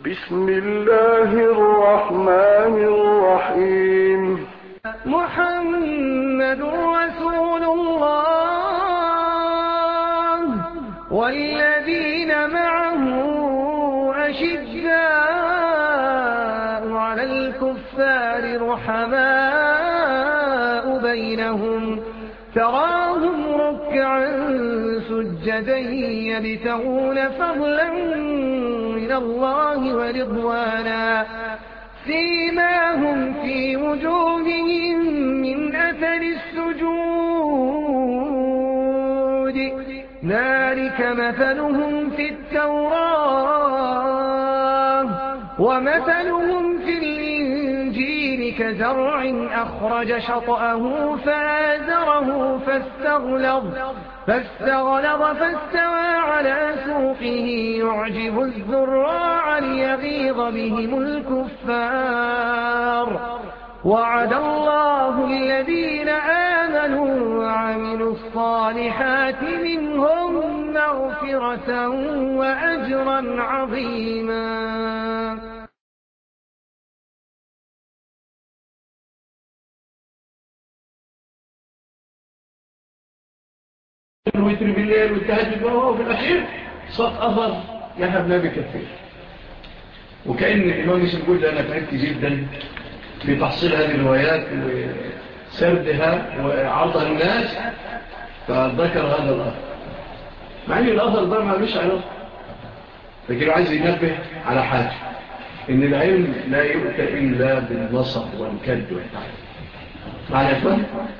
بسم الله الرحمن الرحيم. محمد رسول الله والذين معه أشداء على الكفار رحماء بينهم تراهم ركعا سجدا يبتغون فضلا من الله ورضوانا سيماهم في وجوههم من أثر السجود ذلك مثلهم في التوراة ومثلهم في الإنجيل كزرع أخرج شطأه فآزره فاستغلظ فاستوى على سوقه يعجب الزراع ليغيظ بهم الكفار وعد الله الذين آمنوا وعملوا الصالحات منهم مغفرة وأجرا عظيما. الوتر بالليل والتهجد وفي الأخير صوت أثر يحبنا بكثير. وكأن الإمام يقول أنا تعبت جدا في تحصيل هذه الروايات وسردها وعرضها الناس فذكر هذا الأثر، مع أن الأثر ده ما ليش علاقة، لكن عايز ينبه على حاجة، إن العلم لا يؤتى إلا بالنصر والكد والتعب. معنى يفهم؟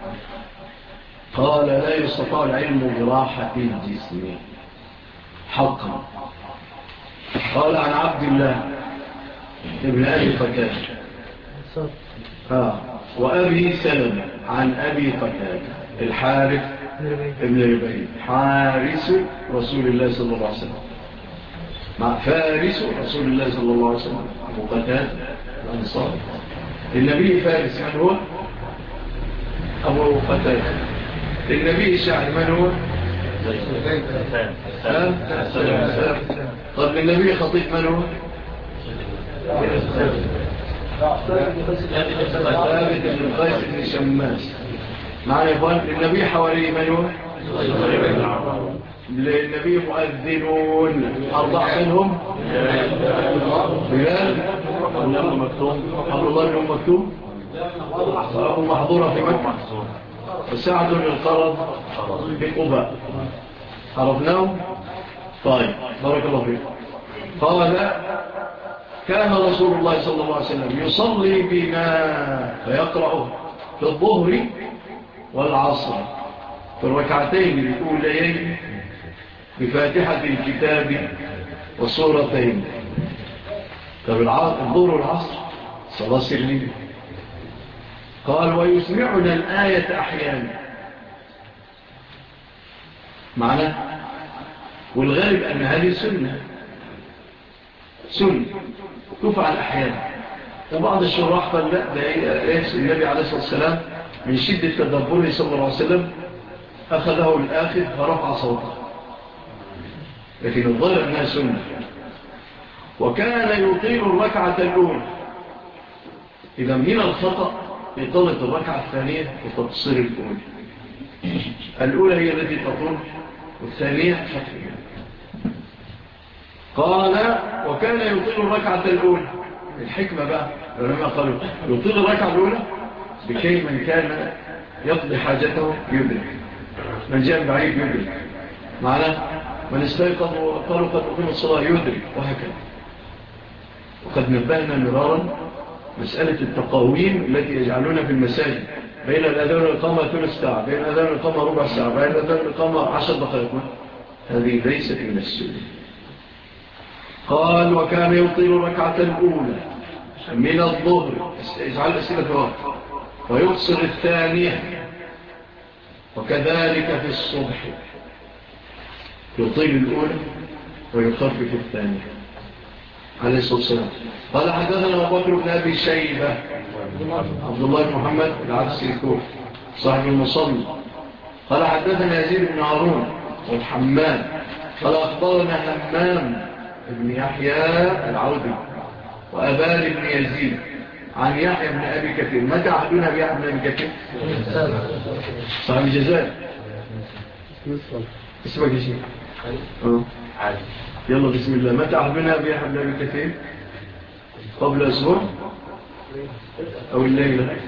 قال لا يستطاع العلم براحة الجسم حقا. قال عن عبد الله ابن أبي قتادة وأبي سلمة عن أبي قتادة الحارث ابن ربيع حارس رسول الله صلى الله عليه وسلم مع فارس رسول الله صلى الله عليه وسلم أبو قتادة الأنصار. النبي فارس من هو؟ أبو قتادة. النبي شاعر من هو؟ طب النبي خطيب من هو؟ ثابت بن قيس بن شماس. معنى يقول النبي حوالي من هو؟ للنبي مؤذنون 4 منهم بلال عبد الله بن مكتوم محظورة في مكة وسعد للقرض بقباء عرفناه. طيب بارك الله فيك. قال كان رسول الله صلى الله عليه وسلم يصلي بنا فيقرأ في الظهر والعصر في الركعتين الأوليين بفاتحة الكتاب والسورتين. طب الظهر والعصر صلاة سرية. قال ويسمعنا الآية أحيانا معنى، والغالب أن هذه سنة تفعل أحيانا. وبعض الشراح قال لا ده النبي عليه الصلاة والسلام من شدة تدبره صلى الله عليه وسلم أخذه الآخر فرفع صوته، لكن الظاهر أنها سنة. وكان يطيل الركعة الأولى، إذا من الخطأ إطالة الركعة الثانية وتقصير الأولى هي التي تطول والثانية فتح. قال وكان يطيل الركعة الأولى. الحكمة بقى لما قالوا يطيل الركعة الأولى بكي من كان يقضي حاجته يدرك، من جاء بعيد يدرك، معناه من استيقظ وقالوا قد أقيم الصلاة يدرك، وهكذا. وقد نبهنا مرارا مسألة التقاويم التي يجعلون في المساجد بين الأذان والإقامة ثلث ساعة، بين الأذان والإقامة ربع ساعة، بين الأذان والإقامة 10 دقائق، هذه ليست من السنة. قال وكان يطيل الركعة الأولى من الظهر، اجعل أسئلة في وقت، ويقصر الثانية، وكذلك في الصبح يطيل الأولى ويخفف الثانية عليه الصلاة والسلام. قال حدثنا أبو بكر بن أبي شيبة عبد الله بن محمد العبسي الكوفي صاحب المصلي. قال حدثنا يزيد بن هارون والحماد قال أخبرنا همام بن يحيى العودي وأبان بن يزيد عن يحيى بن أبي كثير. متى أحدنا بيحيى بن أبي كثير؟ صاحب الجزائر. اسمك يا شيخ؟ عادي. يلا بسم الله. متى أحدنا بيحيى بن أبي كثير؟ قبل أسبوع أو الليلة؟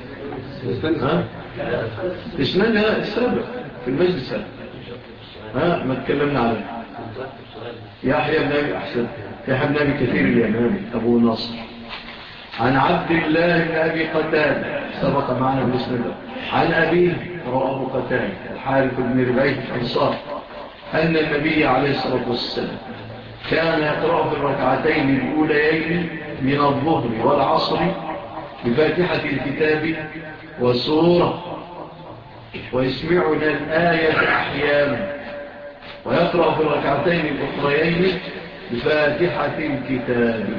إسنانها السابق في المجلس. ما تكلمنا عنه. يحيى بن أبي أحسن يحيى بن أبي كثير اليمامي أبو نصر عن عبد الله بن أبي قتادة سبق معنا بالإسناد عن أبيه رواه أبو قتادة الحارث بن ربيع الأنصار أن النبي عليه الصلاة والسلام كان يقرأ في الركعتين الأوليين من الظهر والعصر بفاتحة الكتاب وسورة ويسمعنا الآية أحيانا ويقرأ في الركعتين الأخريين بفاتحة الكتاب.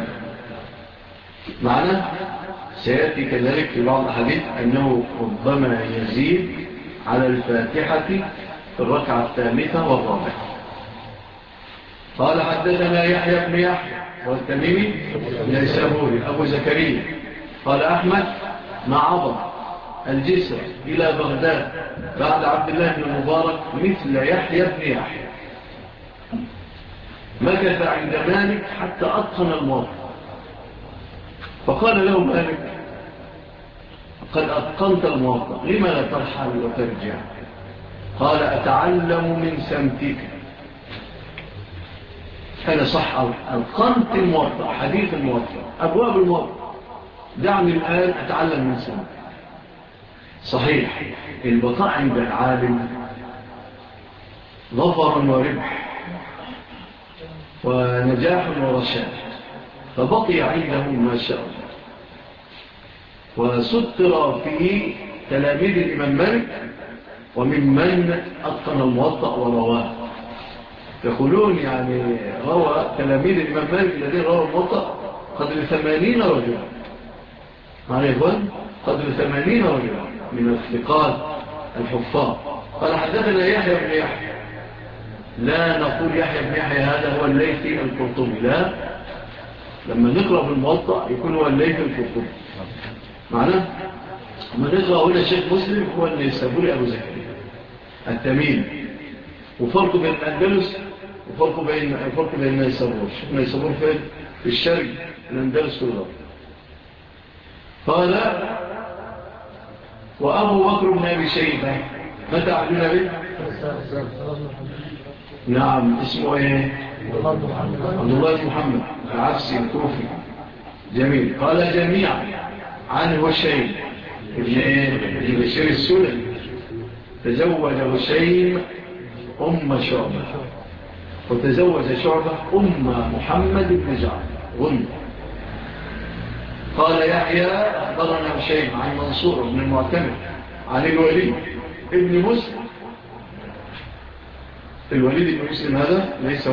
معنى سيأتي كذلك في بعض الحديث أنه ربما يزيد على الفاتحة في الركعة الثالثة والرابعة. قال حدثنا يحيى بن يحيى والتميمي النيسابوري أبو زكريا قال أحمد معظم الجسر إلى بغداد بعد عبد الله بن المبارك مثل يحيى بن يحيى مكث عند مالك حتى أتقن الموضوع فقال له مالك قد أتقنت الموضوع لما لا ترحل وترجع؟ قال أتعلم من سمتك. أنا صح أتقنت الموضوع حديث الموضوع أبواب الموضوع دعني الآن أتعلم من سمتك. صحيح البقاء عند العالم ظفر وربح ونجاح ورشاد فبقي عنده ما شاء وستر في تلاميذ الإمام مالك وممن أتقن الموطأ ورواه. يقولون يعني روى تلاميذ الإمام مالك الذين روى الموطأ قدر 80 رجل. معنى يقول قدر 80 رجل من الثقات الحفاظ. قال حدثنا يحيى بن يحيى لا نقول يحيى بن يحيى هذا هو الليثي القرطبي لا لما نقرأ في الموطأ يكون هو الليثي القرطبي معناه لما نقرأ هنا شيخ مسلم هو النيسابوري أبو زكريا التميمي وفرق بين الأندلس وفرق بين النيسابور. النيسابور في الشرق الأندلس كله. قال وأبو بكر بن أبي شيبة متى عدنا به؟ نعم اسمه ايه؟ عبد الله بن محمد العفسي الكوفي. جميل. قال جميعا عن هشيم ابن بشير السلمي تزوج هشيم أم شعبة وتزوج شعبة أم محمد بن جعفر. قال يحيى أخبرنا هشيم عن منصور بن المعتمر عن الوليد ابن مسلم. الوليد بن مسلم هذا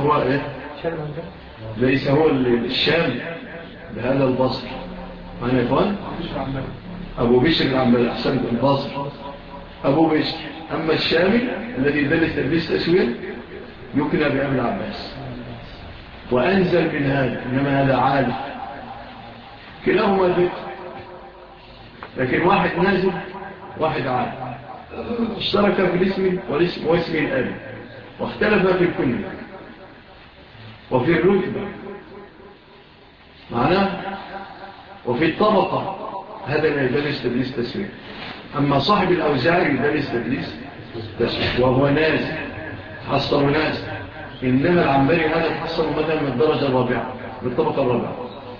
ليس هو الشام بهذا البصر. معنى يا إخوان أبو بشر العمال أحسن البصر أبو بشر. أما الشامي الذي دلس تلبيس تسوير يكنى بأبي العباس وأنزل من هذا إنما هذا عالم كلاهما ذكر لكن واحد نازل واحد عالم اشترك في الاسم واسم الأب واختلف في الكل وفي الرتبة معناه وفي الطبقة. هذا لا يدرس تدريس تسوير. أما صاحب الأوزاعي يدرس تدريس تسوير وهو ناس حصل ناس. إنما العنبري هذا حصل مثلا من الدرجة الرابعة من الطبقة الرابعة.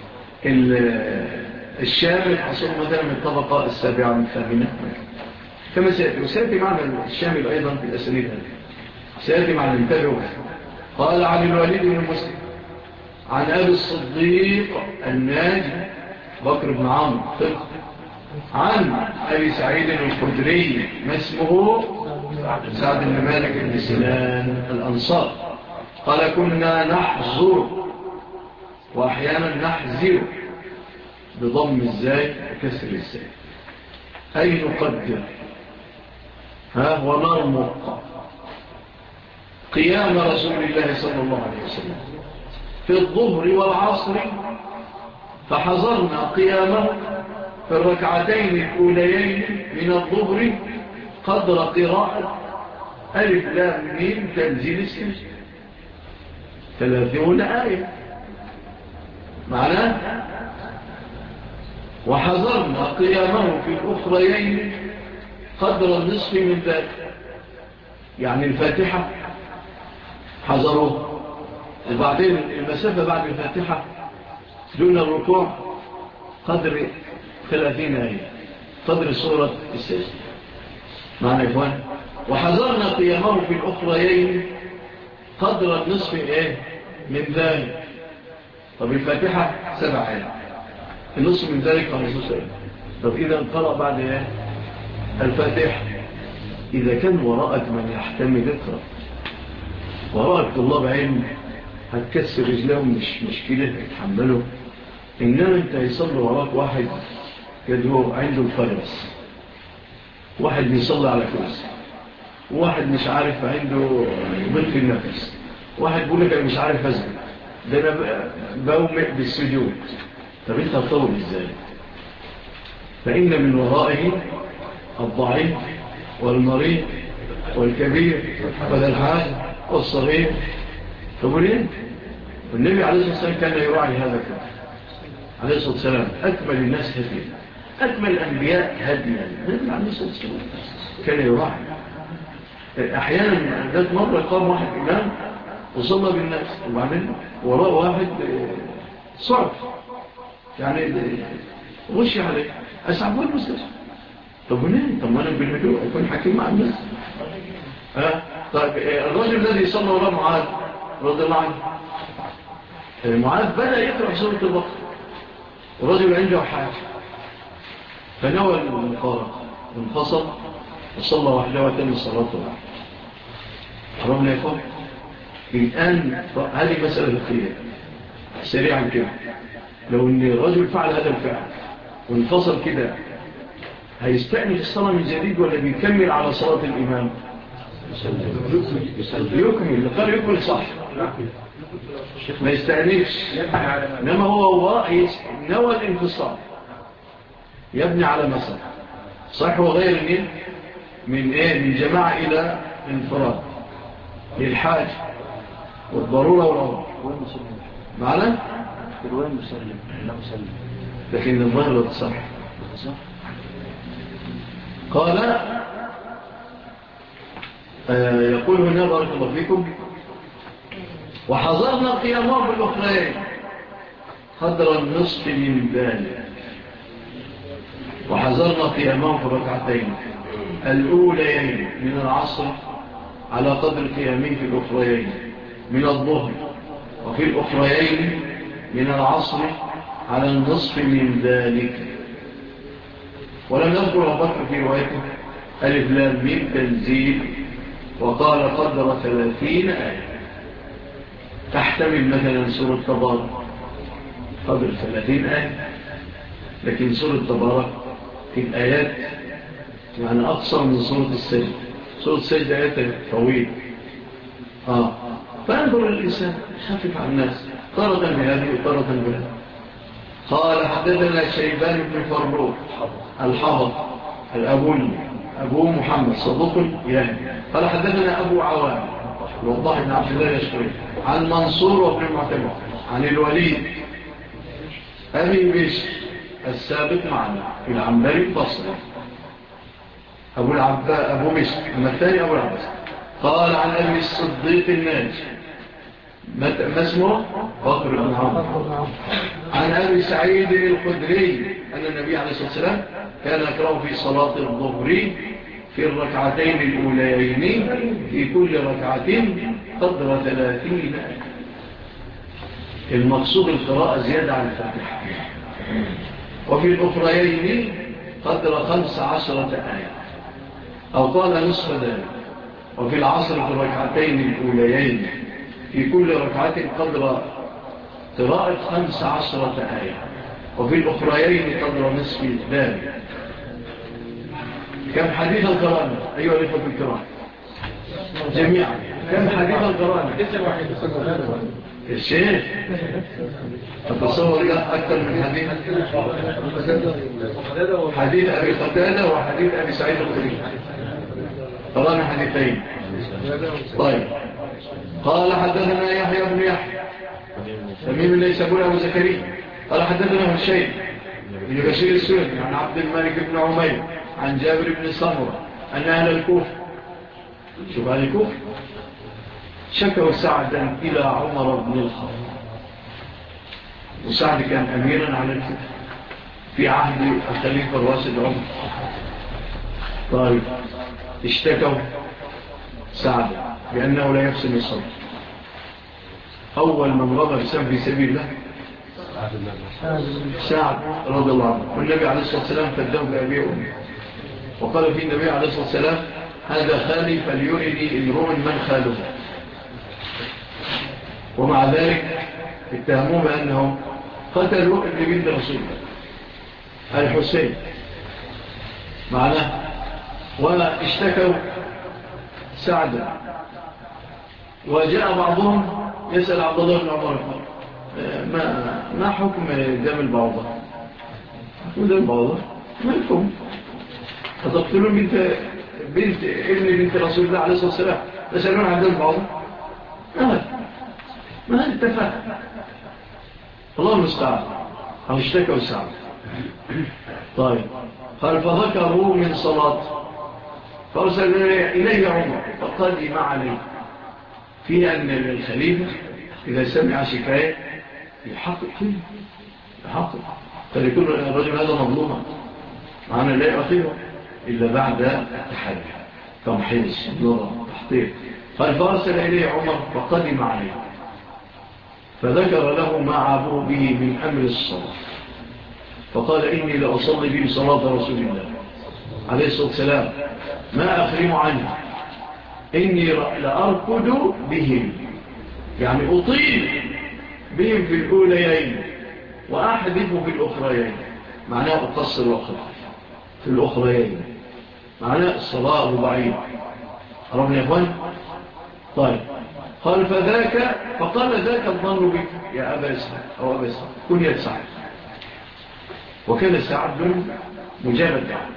الشامل حصل مثلا من الطبقة السابعة من الثامنة كما سيأتي. وسيأتي معنى الشامل أيضا في الأسانيد هذه سيأتي معنى الانتبه. قال عن الوليد بن مسلم عن أبي الصديق الناجي بكر بن عمرو عن أبي سعيد الخدري ما اسمه سعد بن مالك بن سنان الأنصار. قال كنا نحزر وأحيانا نحزر بضم الزاي وكسر الزاي أي نقدر ونرمق قيام رسول الله صلى الله عليه وسلم في الظهر والعصر فحضرنا قيامه في الركعتين الأوليين من الظهر قدر قراءة ألف لام ميم تنزيل السجد 30 آية معناه. وحضرنا قيامه في الأخريين قدر النصف من ذلك، يعني الفاتحة حضروه، وبعدين المسافة بعد الفاتحة دون الركوع قدر 30 آية، قدر سورة السجد. معنى يا إخوان، وحضرنا قيامه في الأخريين قدر النصف من ذلك. طب الفاتحة 7 آيات، النصف من ذلك 15 آية. طب إذا قرأ بعد الفاتحة، إذا كان وراءك من يحتمل اقرأ، وراءك طلاب علم هتكسر رجلهم مش كده هيتحملوا. إنما أنت يصلي وراك واحد يدهو عنده الفرس، واحد بيصلي على كرسي، واحد مش عارف عنده ضيق في النفس، واحد بيقول لك أنا مش عارف أسجد، ده أنا بومئ بالسجود. طب أنت هتطول إزاي؟ فإن من ورائه الضعيف والمريض والكبير والحاج والصغير. طب ليه؟ النبي عليه الصلاة والسلام كان يراعي هذا كله عليه الصلاة والسلام، أكمل الناس هديا، أكمل الأنبياء هديا. النبي عليه الصلاة والسلام كان يراعي. أحيانا ذات مرة قام واحد إمام وصلى بالناس، وبعدين وراء واحد صعب يعني غشي عليه، أسعبه المستشفى. طب وليه؟ طب ما أنا بالهدوء أكون حكيم مع الناس. طيب الرجل الذي صلى وراء معاذ رضي الله عنه، معاذ بدأ يقرأ سورة البقرة، الرجل عنده حاجة فنوى المقارنة وانفصل وصلى وحده وتم الصلاة وحده. حرمنا يقول الآن هذه مسألة فقهية سريعا كده، لو ان الرجل فعل هذا الفعل وانفصل كده هيستأنف الصلاة من جديد ولا بيكمل على صلاة الإمام؟ يكمل. قال يكمل صح، ما يستأنفش، إنما هو نوى الانفصال يبني على مسألة صح وغير من جماعة إلى انفراد للحاج والضرورة والأمر معنا الوين مسلم لا مسلم، لكن الظاهر صح. قال يقول هنا بارك الله فيكم وحضرنا قيامه بالأخرين قدر النصف من ذلك. وحضرنا قيامه في الركعتين الأوليين من العصر على قدر قيامه في الأخرين من الظهر، وفي الأخرين من العصر على النصف من ذلك. ولم نذكر أبو بكر في روايته ألف لام ميم تنزيل، وقال قدر 30 آية. تحتمل مثلا سورة تبارك قدر 30 آية، لكن سورة تبارك في الآيات يعني أقصر من سورة السجد. سورة السجد آيات طويلة فانظر الإنسان خفف عن الناس طرة بهذه وطرة بهذه. قال حدثنا شيبان بن فروخ الحافظ الأبولي أبو محمد صدوق يعني. قال حدثنا أبو عوام وضح بن عبد الله يشكري عن منصور وابن المعتمد عن الوليد أبي بشر السابق معنا في العنبري البصري أبو بشر أما الثاني أبو العباس. قال عن أبي الصديق الناجي ما اسمه بكر بن عمرو عن أبي سعيد الخدري أن النبي عليه الصلاة والسلام كان يقرأ في صلاة الظهر في الركعتين الأوليين في كل ركعتين قدر 30. المقصود القراءة زيادة عن الفاتحة. وفي الأخريين قدر 15 آية أو قال نصف ذلك. وفي العصر في الركعتين الأوليين في كل ركعة قدر قراءة 15 آية. وفي الأخريين قدر نصف ذلك. كم حديث القرآن أيها الإخوة الكرام جميعا؟ كم حديث القرآن؟ الشيخ أتصور أكثر من حديث أبي قتادة وحديث أبي سعيد الخدري. قرانا حديثين. طيب قال حدثنا يحيى بن يحيى تميم النيسابوري أبو زكريا قال حدثنا هشيم بن بشير السلمي عن عبد الملك بن عمير عن جابر بن سمرة أن أهل الكوفة، شوف أهل الكوفة، شكوا سعدا إلى عمر بن الخطاب، وسعد كان أميرا على الكوفة في عهد الخليفة الراشد عمر. طيب اشتكوا سعد بأنه لا يحسن الصبر. أول من رمى بسم في سبيل الله سعد رضي الله عنه، والنبي عليه الصلاة والسلام فداه بأبيه وأمه، وقال في النبي عليه الصلاة والسلام هذا خالي فليرني امرؤ من خاله. ومع ذلك اتهموه بأنهم قتلوا ابن بنت رسول الله الحسين معناه، واشتكوا سعدا. وجاء بعضهم يسأل عبد الله بن عمر ما حكم دم البعوضة؟ حكم دم البعوضة ما لكم؟ هتقتلون بنت ابن رسول الله عليه الصلاة والسلام تسألون عن دم البعوضة؟ ما هل اتفاق؟ الله المستعان. أو اشتكوا سعد. طيب قال فذكروا من صلاة فأرسل إليه عمر فقدم عليه فيها أن الخليفة إذا سمع شكاية يحقق فيه فليكون الرجل هذا مظلوما معنا لا يعطيه إلا بعد تحدي تمحيص نظر تحقيق. قال فأرسل إليه عمر فقدم عليه فذكر له ما عابوا به من أمر الصلاة فقال إني لأصلي به صلاة رسول الله عليه الصلاة والسلام ما أخرم عنه، إني لأركض بهم يعني أطيل بهم في الأوليين وأحدث في الأخريين، معناه أقصر وقت في الأخريين، معناه الصلاة رباعية. عرفنا يا أخوان؟ طيب قال فقال ذاك الظن بك يا أبا إسحاق أو أبا إسحاق كن يتسعد. وكان سعد مجاب الدعوة.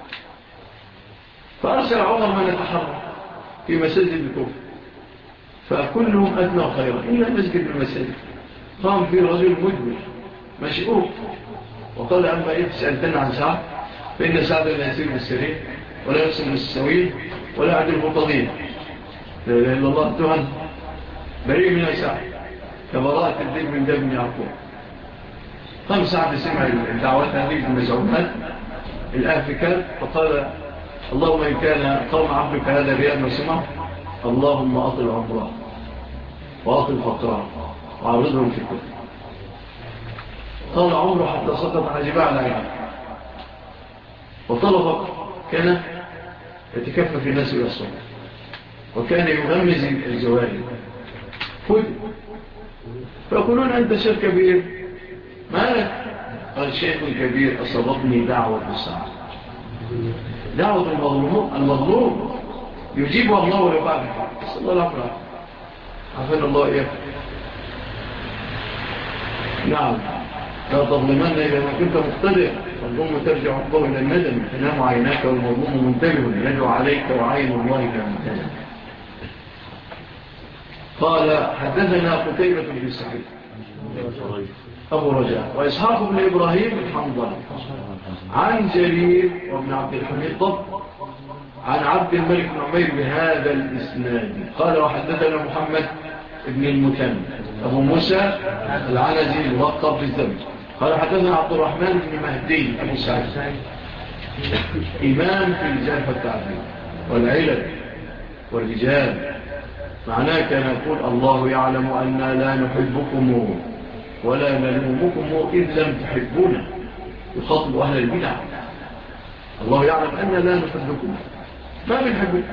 فأرسل عمر من يتحرك في مساجد الكوفة فكلهم أدنى خيرا إلا مسجد المساجد. قام فيه رجل مدبر مشؤوف وقال أما إيه سألتنا عن سعد فإن سعد لا يسير بالسرير ولا يرسل بالسويل ولا يعدل البطانين لا إله إلا الله تهن بريء من سعد كبراءة الدين من دم يعقوب. قام سعد سمع الدعوات هذه المزعومات الآفكات فقال اللهم إن كان قوم عبدك هذا رياض وسمع اللهم أطل عمره وأطل فقره وعرضهم في الكتب. طال عمره حتى سقط عجباء على عينه وطلب كان يتكفف الناس إلى الصلاة وكان يغمز الجواري خذ فيقولون أنت شيخ كبير ما لك؟ قال شيخ كبير أصابتني دعوة الساعة. دعوة المظلوم يجيبها الله ولو بعد صلى الله عليه وسلم عفنا الله إياه. نعم لا تظلمن إذا ما كنت مقتدر فالظلم ترجع الله إلى الندم تنام عيناك والمظلوم منتبه يدعو عليك وعين الله إلى منتبه. قال حدثنا قتيبة بن سعيد أبو رجاء وإسحاق بن إبراهيم الحنظلي عن جرير وابن عبد الحميد طب عن عبد الملك بن عمير بهذا الإسناد قال وحدثنا محمد بن المتن أبو موسى العنزي الملقب بالذنب قال حدثنا عبد الرحمن بن مهدي أبو سعيد إمام في الجرح والتعديل والعلل والرجال معناه كان يقول الله يعلم أننا لا نحبكم ولا نلومكم إذ لم تحبونا. يخاطب أهل البدع الله يعلم أننا لا نحبكم ما بنحبكم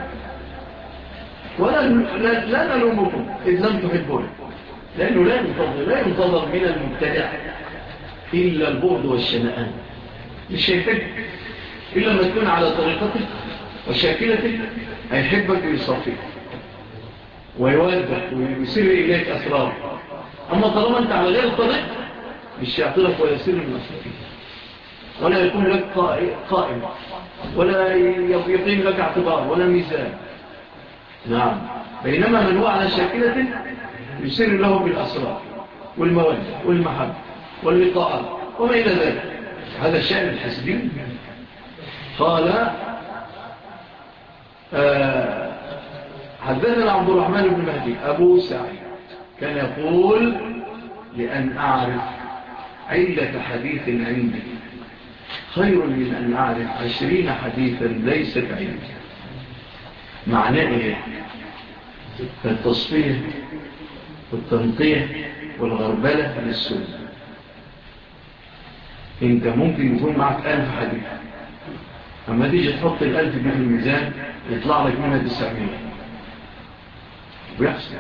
لا نلومكم إذ لم تحبونا لأنه لا ينتظر من المبتدع إلا البغض والشنآن مش هيحب إلا ما تكون على طريقتك وشاكلتك هيحبك ويصفيك ويوادك ويسر إليك أسرار أما طالما أنت على غير الطريق مش يعطلك ولا يسير المسلمين ولا يكون لك قائم ولا يقيم لك اعتبار ولا ميزان. نعم. بينما من هو على شاكلة يسير له بالأسرار والمودة والمحبة واللقاءات وما إلى ذلك. هذا الشأن الحسبي. قال حدثنا عبد الرحمن بن مهدي أبو سعيد كان يقول لأن أعرف علة حديث عندي خير من أن أعرف 20 حديثا ليست عندي. معناه إيه؟ التصفية والتنقية والغربلة للسنة. انت ممكن يكون معك 1000 حديث، اما تيجي تحط 1000 دي في الميزان يطلع لك منها 900 ويحصل.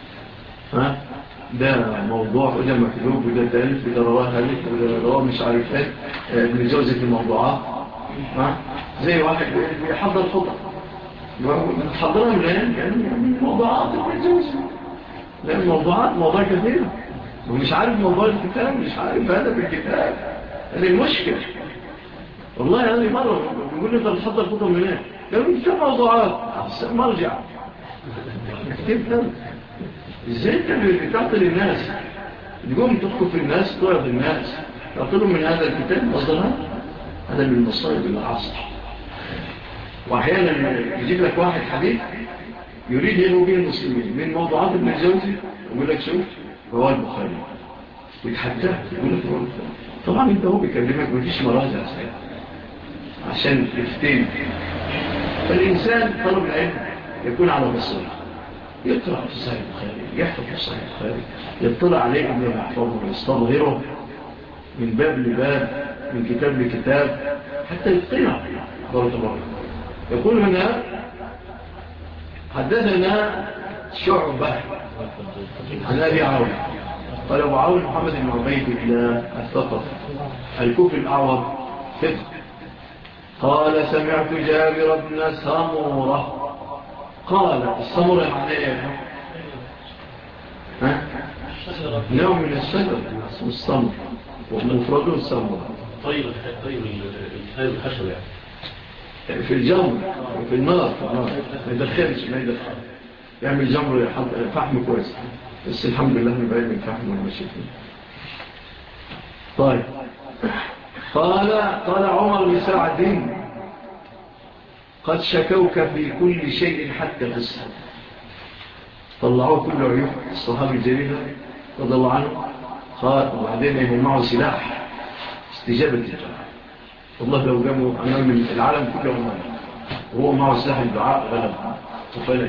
ده موضوع وده مكذوب وده تألف وده رواه هلك وده رواه مش عارف ايه ابن جوزي في الموضوعات. زي واحد بيحضر خطة بتحضرها من يعني موضوعات ابن جوزي، لأن الموضوعات موضوع كثير ومش عارف موضوع الكتاب، مش عارف هذا في الكتاب. هذه المشكلة والله. هذه مرة بيقول لي انت بتحضر خطة من هنا قالوا كتاب موضوعات مرجع كيف هذا؟ ازاي انت بتعطي للناس تقوم تدخل في الناس تعرض الناس تعطلهم من هذا الكتاب مصدرها؟ هذا من مصائب العصر. واحيانا يجيب لك واحد حديث يريد يلو به المسلمين من موضوعات ابن الجوزي ويقول لك شوف هو البخاري ويتحدث يقول لك هو البخاري. طبعا انت هو بيكلمك مفيش مراجع عشان تفتين. فالإنسان طلب العلم يكون على بصيرة، يقرأ في صحيح البخاري، يحفظ في صحيح البخاري، يطلع عليه ابن محفظه ويستظهره من باب لباب من كتاب لكتاب حتى يتقنع. بارك الله. يقول هنا حدثنا شعبة عن أبي عون قال أبو عون محمد بن عبيد الله الثقف الكوفي الأعور ثقة قال سمعت جابر بن سمرة قال السمرة معناه ايه؟ نوع من الشجر اسمه السمر ومفرده السمرة. طيب الحشر يعني في الجمر وفي النار ما يدخلش يعمل جمر فحم كويس بس الحمد لله نبعد من فحم والمشيكين. طيب قال عمر بن سعد قد شكوك في كل شيء حتى في الصلاة. طلعوه كل عيوب الصحابي الجليل رضي الله عنه. قال وبعدين يكون معه سلاح استجابة الدعاء. والله لو جابوا أمام العالم كله أمام وهو معه سلاح الدعاء غلب وفلج.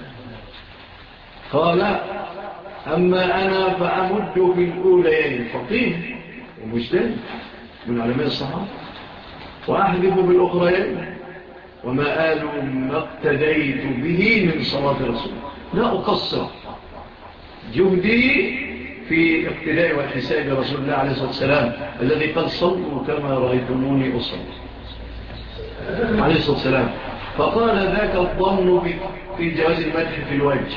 قال أما أنا فأمد في الأوليين فقيه ومجتهد من علماء الصحابة وأحذف بالأخرين وما آل ما اقتديت به من صلاة رسول لا أقصر جهدي في اقتداء والحساب رسول الله عليه الصلاة والسلام الذي قد صلوا كما رأيتموني أصلي عليه الصلاة والسلام. فقال ذاك الظن في جواز المدح في الوجه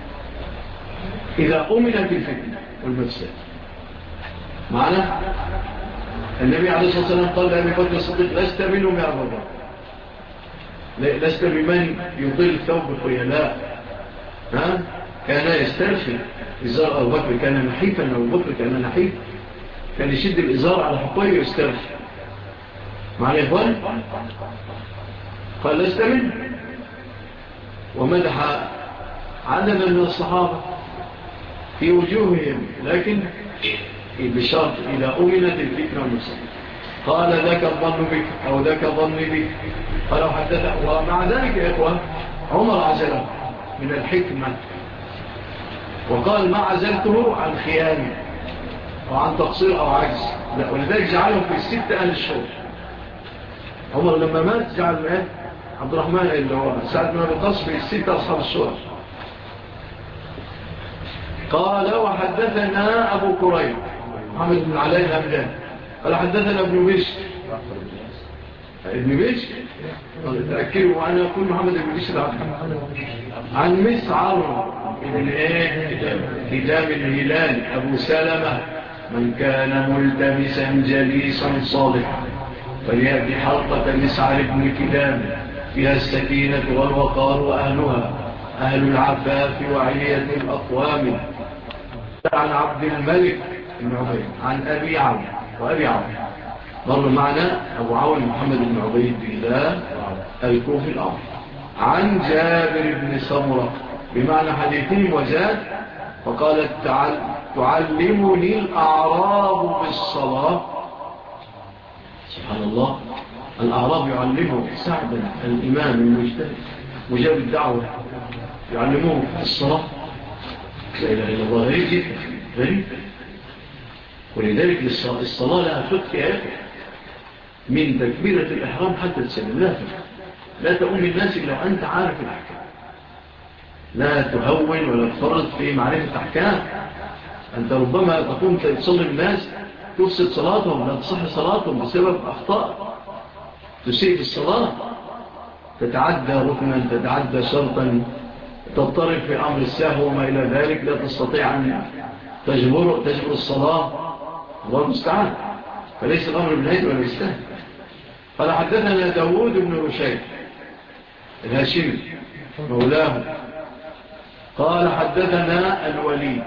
إذا أمن في الفتنة والمفسد. معنا النبي عليه الصلاة والسلام قال لأبي بكر الصديق لست منهم يا أبو بكر، لست بمن يطيل ثوب الخيلاء. كان يسترخي إزار أبو بكر كان نحيفا. أبو بكر كان نحيف كان يشد الإزار على حقويه ويسترخي. معنا يا إخوان قال لست منهم ومدح عددا من الصحابة في وجوههم لكن بشرط إذا أمنت الفتنة والمسلم. قال ذاك الظن بك أو ذاك الظن بك. قالوا حدث. ومع ذلك يا إخوة عمر عزله من الحكمة وقال ما عزلته عن خيانة وعن تقصير أو عجز لا، ولذلك جعلهم في 6 أهل الشهر. عمر لما مات جعل عبد الرحمن اللي هو سعد بن أبي وقاص في 6 أصحاب الشهر. قال وحدثنا أبو كريم محمد بن علاء الهمدان قال حدثنا ابن بشر. ابن بشر تأكدوا وأنا أقول محمد بن بشر عن مسعر من كتاب الهلال أبو سلمة: من كان ملتمسا جليسا صالحا فليأتي حلقة مسعر بن كلاب فيها السكينة والوقار وأهلها أهل العفاف وعلية الأقوام. عن عبد الملك بن عبيد عن أبي عون وأبي عون مر معنا أبو عون محمد بن عبيد الله الكوفي الأمر عن جابر بن سمرة بمعنى حديثهم وزاد فقالت تعلمني الأعراب بالصلاة. سبحان الله، الأعراب يعلمه سعدا الإمام المجتهد مجاب الدعوة يعلموه الصلاة. لا إله إلا الله، غريب جدا غريب. ولذلك الصلاة لها فتك من تكبيرة الإحرام حتى تسلم. لا تؤم الناس إلا وأنت عارف الأحكام، لا تهون ولا تفرط في معرفة أحكام. أنت ربما تكون تصلي الناس تفسد صلاتهم، لا تصح صلاتهم بسبب أخطاء تسيء الصلاة، تتعدى ركنا، تتعدى شرطا، تضطرب في أمر السهو وما إلى ذلك، لا تستطيع أن تجبر الصلاة. الله المستعان. فليس الأمر بالهيد ولا يستهل. قال حدثنا داود بن رشيد الهاشمي مولاه قال حدثنا الوليد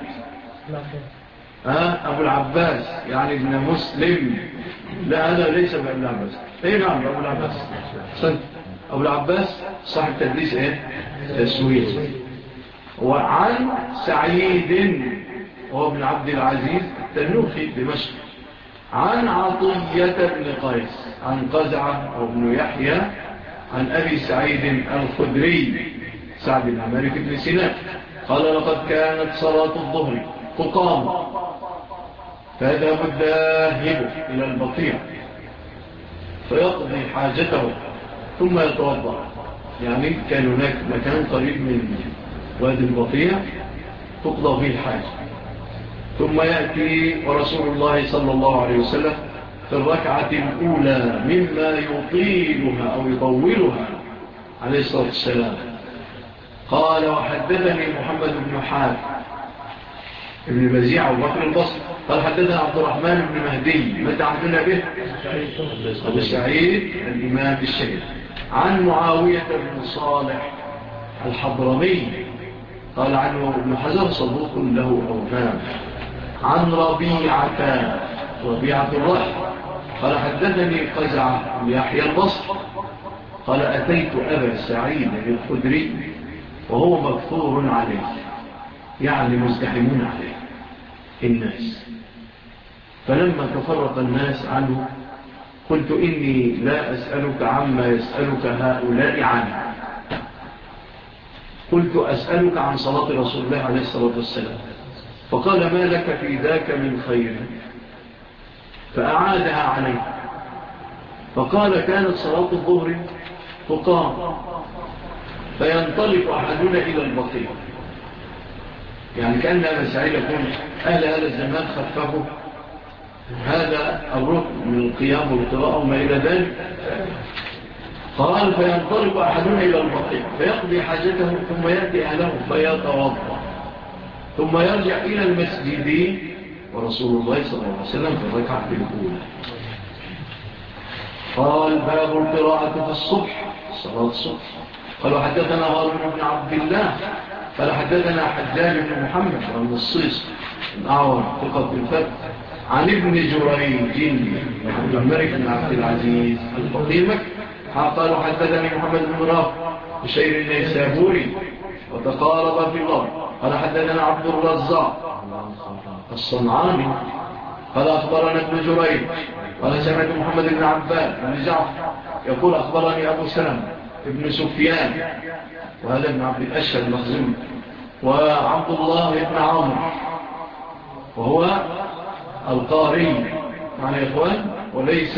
أبو العباس يعني ابن مسلم. لا هذا ليس بأبو العباس. نعم أبو العباس أبو العباس صاحب تدريس السويس. وعن سعيد وهو ابن عبد العزيز التنوخي دمشق عن عطية بن قيس عن قزعة وابن يحيى عن أبي سعيد الخدري سعد بن مالك بن سنان قال لقد كانت صلاة الظهر تقام فيذهب الذاهب إلى البطيع فيقضي حاجته ثم يتوضأ. يعني كان هناك مكان قريب من وادي البطيع تقضى فيه الحاجة، ثم يأتي ورسول الله صلى الله عليه وسلم في الركعة الأولى مما يطيلها أو يطولها عليه الصلاة والسلام. قال وحدثني محمد بن حاتم ابن بزيع وبكر البصري قال حدثنا عبد الرحمن بن مهدي متى عهدنا به أبو سعيد الإمام الشهير عن معاوية بن صالح الحضرمي قال عنه ابن حجر صدوق له أوهام. عن ربيعة الرحل قال حدثني قزعة بن يحيى البصري قال أتيت أبا سعيد الخدري وهو مكثور عليه يعني مزدحمون عليه الناس، فلما تفرق الناس عنه قلت إني لا أسألك عما يسألك هؤلاء عنه، قلت أسألك عن صلاة رسول الله عليه الصلاة والسلام. فقال ما لك في ذاك من خير، فأعادها عليه. فقال كانت صلاة الظهر تقام فينطلق أحدنا إلى البطيء، يعني كأن أبا سعيد يقول أهل هذا الزمان خففوا هذا الركن من القيام والقراءة وما إلى ذلك. قال فينطلق أحدنا إلى البطيء فيقضي حاجته ثم يأتي أهله فيتوضأ ثم يرجع إلى المسجد ورسول الله صلى الله عليه وسلم في الركعة الأولى. قال باب القراءة في الصبح صلاة الصبح. قالوا حدثنا هارون بن عبد الله قال حدثنا حجاج بن محمد والنصيص الأعور ثقة الفتح عن ابن جريج عبد الملك بن عبد العزيز الفقيمة قالوا حدثني محمد بن رافع بشير النيسابوري وتقارب في اللفظ قال حدثنا عبد الرزاق الصنعاني قال أخبرنا ابن جريج قال سمعت محمد بن عباد بن جعفر يقول أخبرني أبو سلمة ابن سفيان وهذا ابن عبد الأشهر المخزومي وعبد الله بن عمرو وهو القاري معنا يا إخوان وليس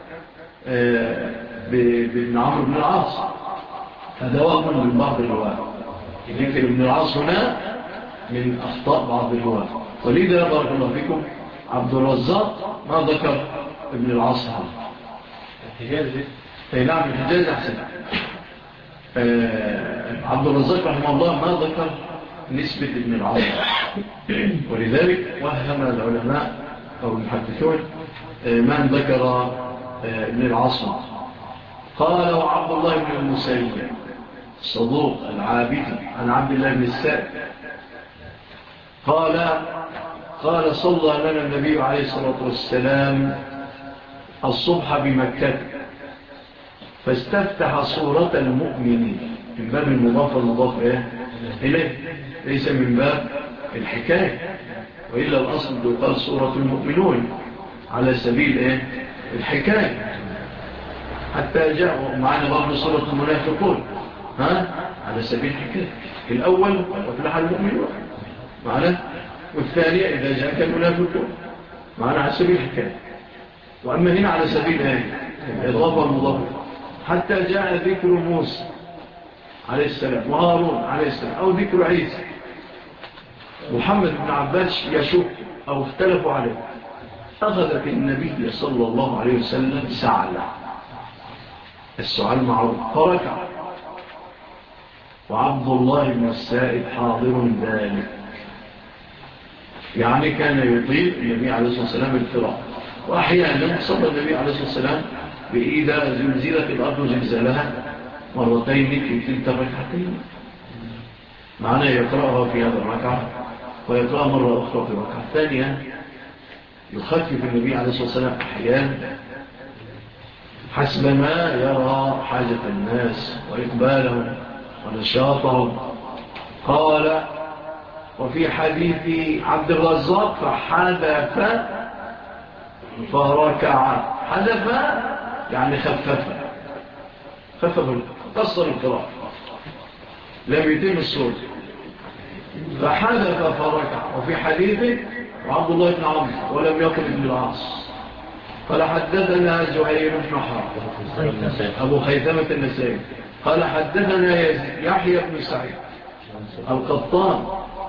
بابن عمرو بن العاص، هذا وهم من بعض الرواة، يمكن ابن العاص هنا من أخطاء بعض الرواة. ولذا بارك الله فيكم عبد الرزاق ما ذكر ابن العاص الحجاز نعم الحجاز أحسن. عبد الرزاق رحمه الله ما ذكر نسبة ابن العاص. ولذلك وهم العلماء أو المحدثون من ذكر ابن العاص. قال وعبد الله بن المسيب الصدوق العابد عن عبد الله بن السائب قال صلى لنا النبي عليه الصلاة والسلام الصبح بمكة فاستفتح صورة المؤمنين من باب المضاف إليه ليس من باب الحكاية، وإلا الأصل يقال صورة المؤمنون على سبيل الحكاية. حتى جاءوا معنا برضو صورة المنافقون على سبيل الحكاية. الأول وفلح المؤمنون معنا، والثانية إذا جاءك المنافقون معنا على سبيل الحكاية. وأما هنا على سبيل الإضافة والمضافة. حتى جاء ذكر موسى عليه السلام وهارون عليه السلام أو ذكر عيسى. محمد بن عباس يشك أو اختلفوا عليه. أخذ في النبي صلى الله عليه وسلم سعلا، السعال معروف، فركع، وعبد الله بن السائب حاضر ذلك، يعني كان يطيل النبي عليه الصلاة والسلام الفراق. وأحيانا صلى النبي عليه الصلاة والسلام بإذا زلزلت الأرض زلزالها مرتين في تلك الركعتين، معناه يقرأها في هذا الركعة ويقرأها مرة أخرى في الركعة الثانية. يخفف النبي عليه الصلاة والسلام أحيانا حسب ما يرى حاجة الناس وإقبالهم ونشاطهم. قال وفي حديث عبد الرزاق فحذف فركع. حذف يعني خفف قصر القراءة، لم يتم الصوت، فحذف فركع. وفي حديث وعبد الله بن عمرو ولم يقل ابن العاص قال حدثنا زهير بن حرب أبو خيثمة النسائي قال حدثنا يحيى بن سعيد القطان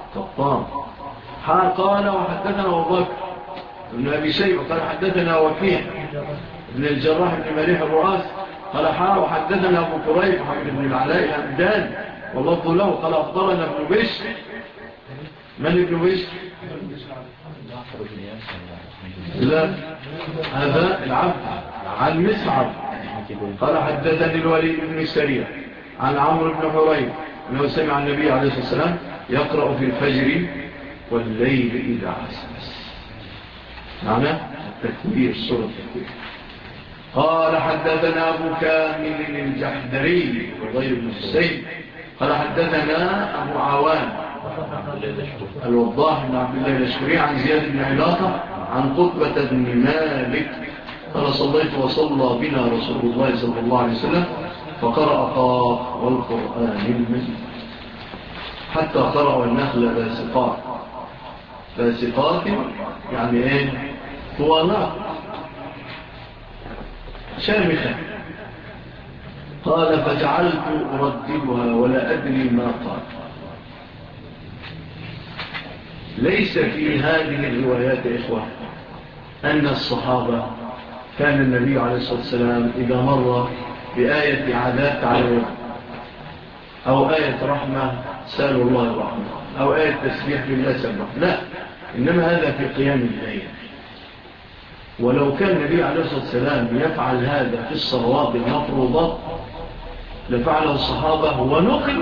قال وحدثنا أبو بكر بن أبي شيبة قال حدثنا وكيع بن الجراح بن مليح الرؤاس قال وحدثنا أبو قريب محمد بن العلاء الأمدان واللفظ له قال أخبرنا ابن بشر. من ابن بشر؟ لا، هذا العبد عن مسعر قال حدثني الوليد بن سريع عن عمرو بن حريب أنه سمع النبي عليه الصلاة والسلام يقرأ في الفجر والليل إذا عسعس، معنى التكبير، سورة التكبير. قال حدثنا أبو كامل الجحدري وغير بن حسين قال حدثنا أبو عوان الوضاح بن عبد الله الأشكري عن زياد بن علاقة عن قطبة بن مالك قال صليت وصلى بنا رسول الله صلى الله عليه وسلم فقرأ قاف والقرآن المجيد حتى قرأ النخل باسقات يعني طوالات شامخة. قال فجعلت أرددها ولا أدري ما قال. ليس في هذه الروايات إخوة أن الصحابة كان النبي عليه الصلاة والسلام إذا مر بآية عذاب تعالى أو آية رحمة سألوا الله الرحمة أو آية تسبيح لله سبح، لا، إنما هذا في قيام الليل. ولو كان النبي عليه الصلاة والسلام يفعل هذا في الصلوات المفروضات لفعله الصحابة ونقل،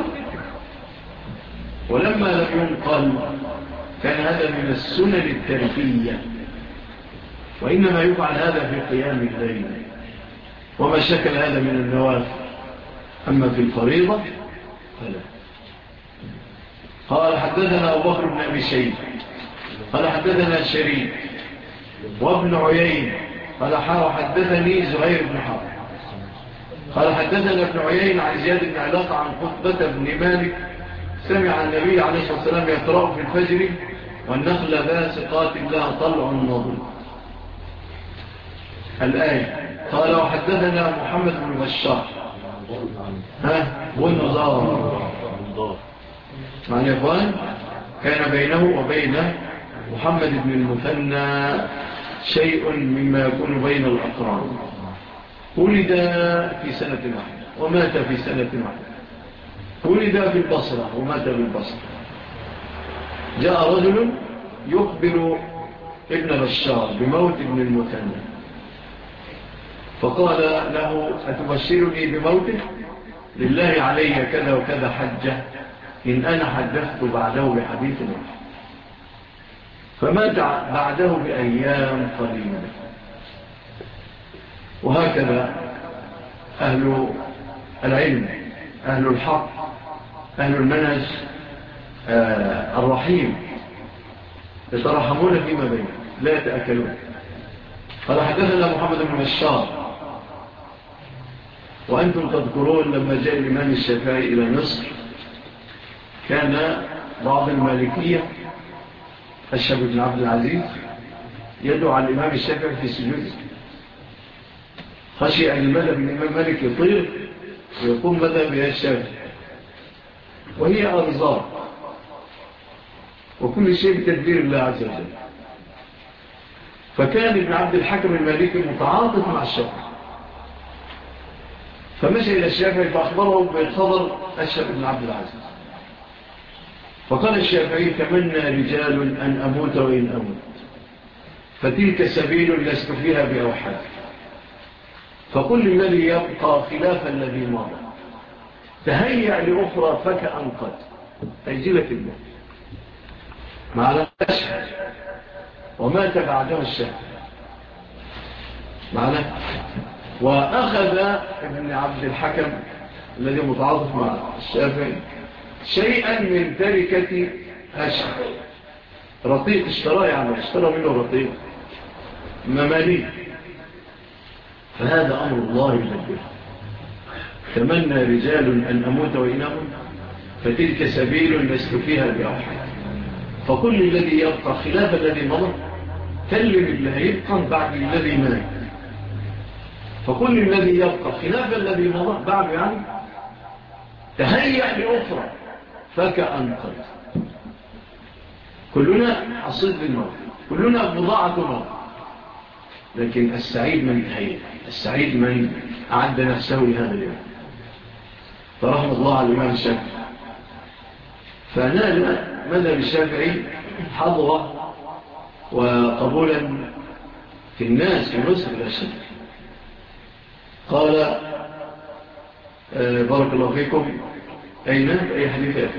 ولما لم ينقل كان هذا من السنن التركية، وإنما يفعل هذا في قيام الليل وما شكل هذا من النوافل. أما في الفريضة فلا. قال حدثنا أبو بكر بن أبي شيبة قال حدثنا شريك وابن عيين قال حدثني زهير بن حرب قال حدثنا ابن عيين عن زياد بن علاقة عن قطبة بن مالك سمع النبي عليه الصلاة والسلام يقرأ في الفجر والنخل باسقات لها طلع نضيد الآية. قال وحدثنا محمد بن بشار والنظار معنى يا إخوان كان بينه وبين محمد بن المثنى شيء مما يكون بين الأقران. ولد في سنة واحدة ومات في سنة واحدة. ولد في البصرة ومات في البصرة. جاء رجل يخبر ابن بشار بموت ابن المثنى، فقال له أتبشرني بموته؟ لله علي كذا وكذا حجة إن أنا حدثت بعده بحديث واحد. فمات بعده بأيام قليلة. وهكذا أهل العلم، أهل الحق، أهل المنهج الرحيم يترحمون فيما بينهم لا يتأكلون. قال حدثنا محمد بن بشار. وأنتم تذكرون لما جاء الإمام الشافعي إلى مصر كان بعض المالكية الشاب بن عبد العزيز يدعو على الإمام الشافعي في سجوده، خشي أن المذهب الإمام مالك يطير ويقوم مذهب الشافعي، وهي أرزاق وكل شيء بتدبير الله عز وجل. فكان ابن عبد الحكم المالكي متعاطف مع الشافعي، فمشى إلى الشافعي فأخبره بخبر الشاب بن عبد العزيز. فقال الشافعي تمنى رجال أن أموت وإن أموت، فتلك سبيل لست فيها بأوحاد، فكل الذي يبقى خلاف الذي مضى تهيأ لأخرى فكأنقذ أجلة الموت. معنى أشهد ومات بعده الشافعي معنى. وأخذ ابن عبد الحكم الذي متعاطف مع الشافعي شيئا من تركة أشهر، رطيق اشترى، يعني اشترى منه رطيق مماليك. فهذا أمر الله يدبره. تمنى رجال أن أموت وإن أموت، فتلك سبيل لست فيها بأوحاد، فكل الذي يبقى خلاف الذي مضى كلم اللي هيبقى بعد الذي مات، فكل الذي يبقى خلاف الذي مضى بعد يعني تهيأ لأخرى فكأنقذ. كلنا حصيد بالموت، كلنا بضاعة موت، لكن السعيد من تهيأ، السعيد من أعد نفسه لهذا اليوم. فرحمة الله على الإمام الشافعي، فنال مذهب الشافعي حظوة وقبولا في الناس في مصر لا شك. قال بارك الله فيكم أين أي حديثات؟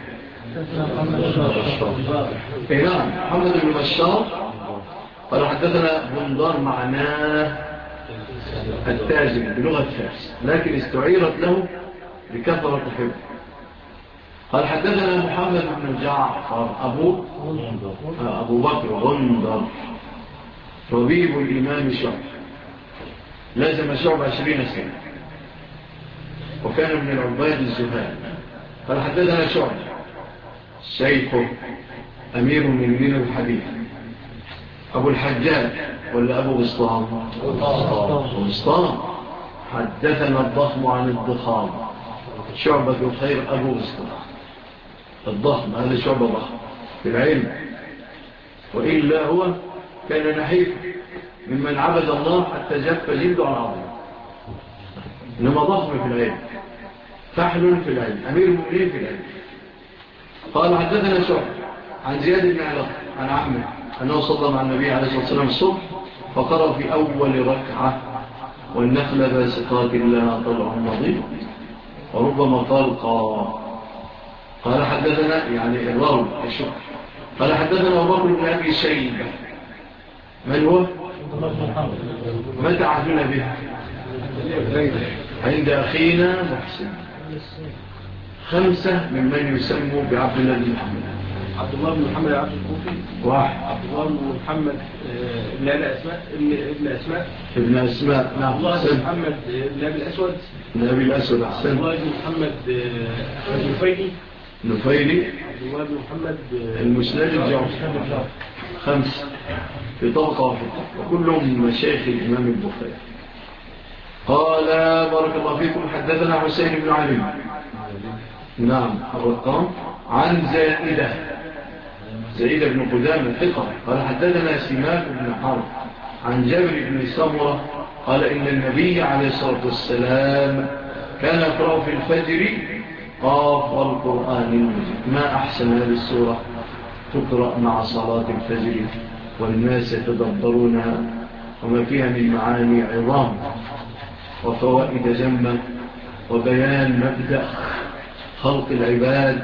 أي نعم، محمد بن بشار قال حدثنا بندار معناه التاجر بلغة فارس، لكن استعيرت له بكثرة حفظ. قال حدثنا محمد بن جعفر أبو بكر غندر ربيب الإمام شعب، لازم شعب 20 سنة وكان من العباد الزهاد. قال حدثنا شعب شيخه أمير من الحديث أبو الحجاج ولا أبو بسطام؟ أبو بسطام. حدثنا الضخم عن الضخام، شعبة الخير أبو بسطام. الضخم هذا شعبة ضخم في العلم، وإلا هو كان نحيف ممن عبد الله حتى جف جلده على عظيم، إنما ضخم في العلم، فحل في العلم، أمير المؤمنين في العلم. قال حدثنا شعبة عن زياد بن علاق عن عمه أنه صلى مع النبي عليه الصلاة والسلام الصبح فقرأ في أول ركعة والنخل باسقات لها طلع نضيد وربما قال قال حدثنا يعني الراوي الشكر. قال حدثنا أبو بكر بن أبي شيبة. من هو؟ متى عهدنا به؟ عند أخينا محسن. 5 ممن يسموا بعبد الله بن محمد. عبد الله بن محمد عبد الكوفي. واحد عبد الله بن محمد ابن أسماء نعم. عبد الله بن محمد ابن أبي الأسود. عبد الله بن محمد نفيلي. عبد الله بن محمد المسند الجعفر. 5 في طبقة واحدة وكلهم مشايخ الإمام البخاري. قال بارك الله فيكم حدثنا حسين بن علي نعم الرقام عن زائدة بن قدامة ثقة. قال حدثنا سماك بن حرب عن جابر بن سمرة قال إن النبي عليه الصلاة والسلام كان يقرأ في الفجر قاف والقرآن المجيد. ما أحسن هذه السورة تقرأ مع صلاة الفجر والناس يتدبرونها، وما فيها من معاني عظام وفوائد جمة، وبيان مبدأ خلق العباد،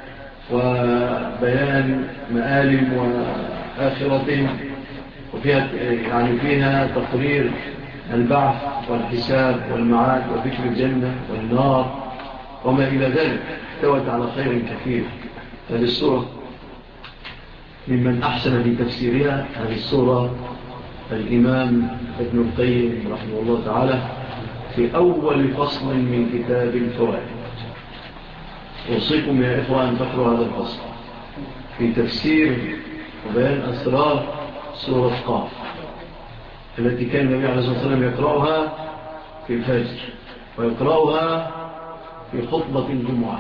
وبيان مآلم وآخرتهم، وفيها فيها تقرير البعث والحساب والمعاد وذكر الجنة والنار وما إلى ذلك، احتوت على خير كثير. هذه السورة ممن أحسن في تفسيرها هذه السورة الإمام ابن القيم رحمه الله تعالى في أول فصل من كتاب الفوائد. أوصيكم يا إخوة أن تقرأوا هذا الفصل في تفسير وبيان أسرار سورة قاف التي كان النبي عليه الصلاة والسلام يقرأها في الفجر ويقرأها في خطبة الجمعة،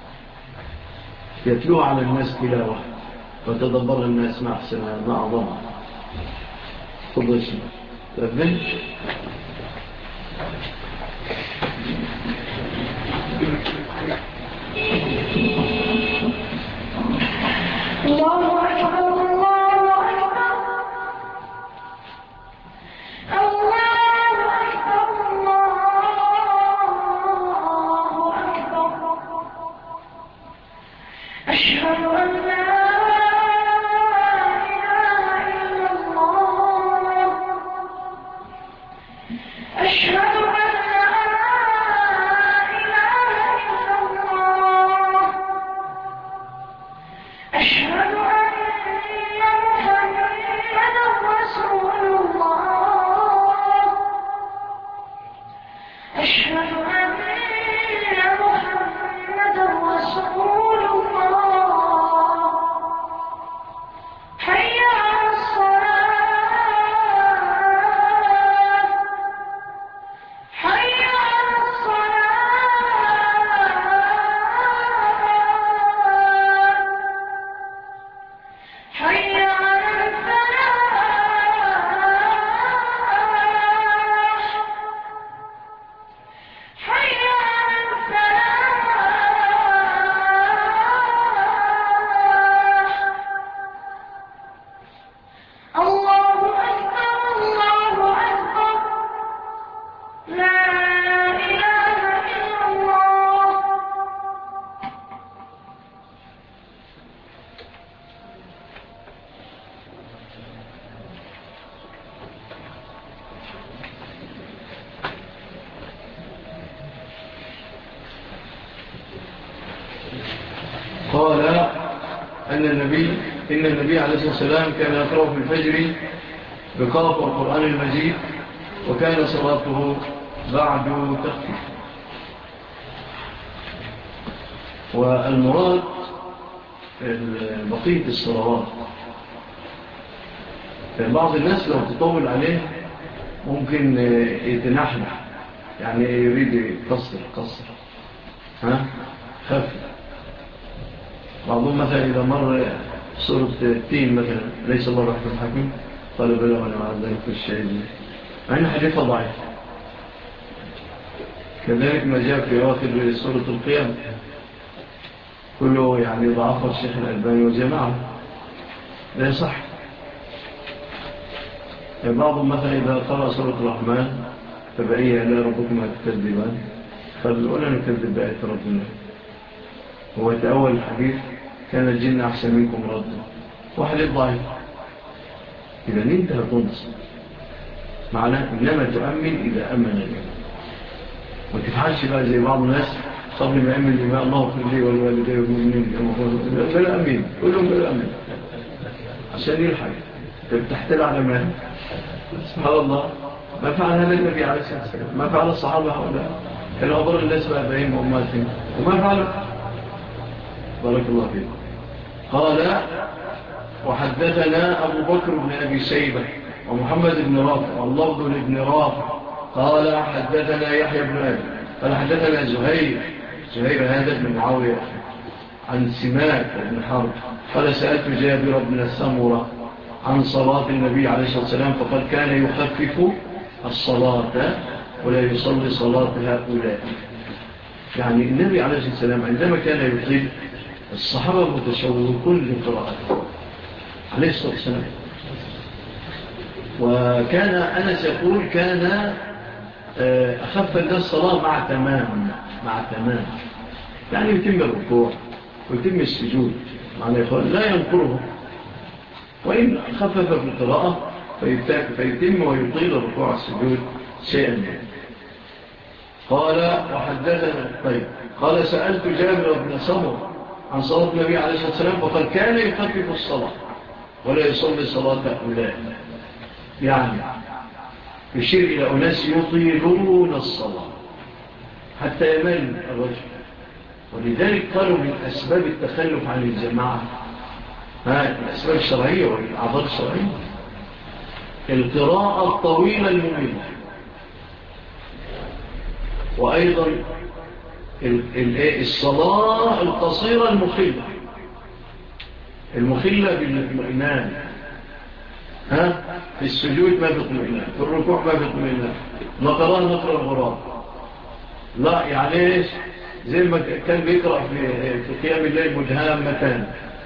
يتلوها على الناس تلاوة وتدبر الناس مع أحسنها مع عظمها. تفضل شيء تأذن. الله أكبر الله أكبر الله أكبر الله أكبر. أشهد أن لا إله إلا الله. أشهد أن لا إله إلا الله. أشهد أن محمدًا رسول الله. أشهد أن محمدًا رسول الله. حي على الصلاة. حي على الصلاة. حي على الفلاح. حي على الفلاح. الله أكبر الله أكبر. لا إله إلا الله. قال إن النبي عليه الصلاة والسلام كان يقرأ في الفجر بقاف القرآن المجيد، وكان صلاته بعد تخفيف. والمراد بقية الصلوات، بعض الناس لو تطول عليه ممكن يتنحنح، يعني يريد يقصر خفف. بعضهم مثلا إذا مر سورة التين مثلا ليس الله رحمة الحكيم قال بلى وأنا مع ذلك الشهيد، مع أن حديثها ضعيف. كذلك ما جاء في آخر سورة القيامة كله يعني ضعف الشيخ الألباني وجماعه لا يصح. بعضهم مثلا إذا قرأ سورة الرحمن فبأي آلاء ربكما تكذبان قال ولا نكذب بآية ربنا، هو تأول الحديث كان الجن أحسن منكم ردا، وحديث ضعيف. إذا انتهى تنص معناه إنما تؤمن إذا أمن الإمام، وتفعلش بقى زي بعض الناس قبل ما يأمن الإمام الله اغفر لي والوالدي والمؤمنين بلا أمين، كلهم بلا أمين عشان يلحق تحتل على ماله. سبحان الله، ما فعل هذا النبي عليه الصلاة والسلام، ما فعل الصحابة هؤلاء، كانوا أبر الناس بأبائهم وأماتهم وما فعلوا. بارك الله فيكم. قال وحدثنا أبو بكر بن أبي شيبة ومحمد بن رافع واللفظ بن رافع قال حدثنا يحيى بن أبي قال حدثنا زهير هذا بن معاوية عن سماك بن حرب قال سألت جابر بن السمرة عن صلاة النبي عليه الصلاة والسلام فقال كان يخفف الصلاة ولا يصلي صلاة هؤلاء. يعني النبي عليه الصلاة والسلام عندما كان يطيل الصحابة متشوقون لقراءته، عليه الصلاة والسلام. وكان أنس يقول كان أخف الناس صلاة مع تمام يعني يتم الركوع ويتم السجود معنى يقول لا ينقره، وإن خفف في القراءة فيتم ويطيل الركوع السجود شيئا ما. قال وحدثنا قال سألت جابر بن سمرة عن صلاة النبي عليه الصلاة والسلام فقال كان يخفف الصلاة ولا يصلي صلاة أولاد، يعني يشير إلى أناس يطيلون الصلاة حتى يمل الرجل. ولذلك قالوا من أسباب التخلف عن الجماعة الأسباب الشرعية والأعضاء الشرعية القراءة الطويلة المملة، وأيضا الصلاة القصيرة المخلة بالإطمئنان. في السجود ما في اطمئنان، في الركوع ما في اطمئنان، نقرأ الغراب. لا يعني ايش؟ زي ما كان بيقرأ في قيام الليل مدهامتان.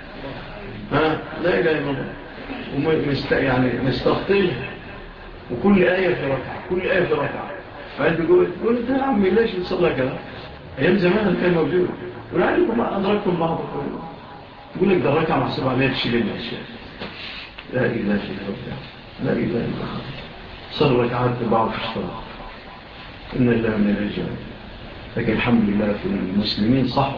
لا إله إلا الله. يعني مستخطلها، وكل آية في ركعة. فأنت تقول انت يا عمي ليش بتصلى كذا؟ أيام زمان كان موجود. ولعلكم أدركتم بعض يقول لك ده الركعة محسوب عليها تشيل الأشياء. لا إله إلا الله، لا إله إلا الله. صار ركعات بعض في الصلاة. إن الله من الرجال. لكن الحمد لله في المسلمين صحوا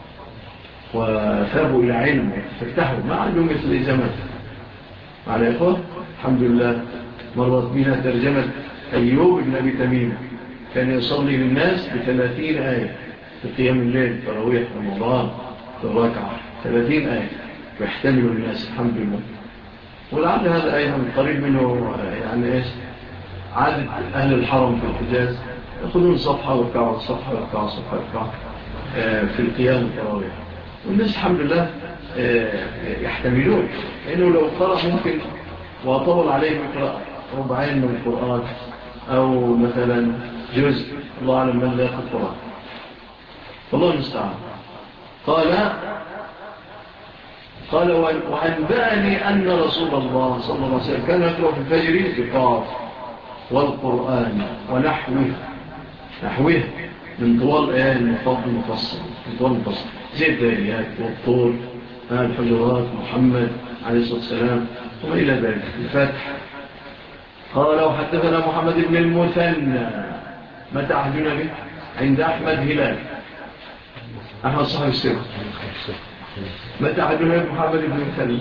وثابوا إلى علم فافتحوا ما عندهم مثل زمان. على إخوة الحمد لله. مرت بنا ترجمة أيوب بن أبي تميم كان يصلي للناس ب30 آية في قيام الليل تراويح رمضان في الركعة 30 آية ويحتمل الناس الحمد لله. ولعل هذا أيضا قريب منه يعني إيش عادة أهل الحرم في الحجاز يأخذون صفحة وركعة صفحة وركعة صفحة وركعة في القيام التراويح، والناس الحمد لله يحتملون، لأنه لو قرأ ممكن وطول عليه يقرأ ربعين من القرآن أو مثلا جزء، الله أعلم من لا يقرأ القرآن، والله المستعان. قال وأنبأني أن رسول الله صلى الله عليه وسلم كان يقرأ في الفجر بقاف والقرآن ونحوه من طوال المفصل زي الداريات والطول الحجرات محمد عليه الصلاة والسلام وما إلى ذلك الفتح. قال وحدثنا محمد بن المثنى متى عهدنا به عند أحمد هلال أحمد صاحب السر متى عهدنا به محمد بن المثنى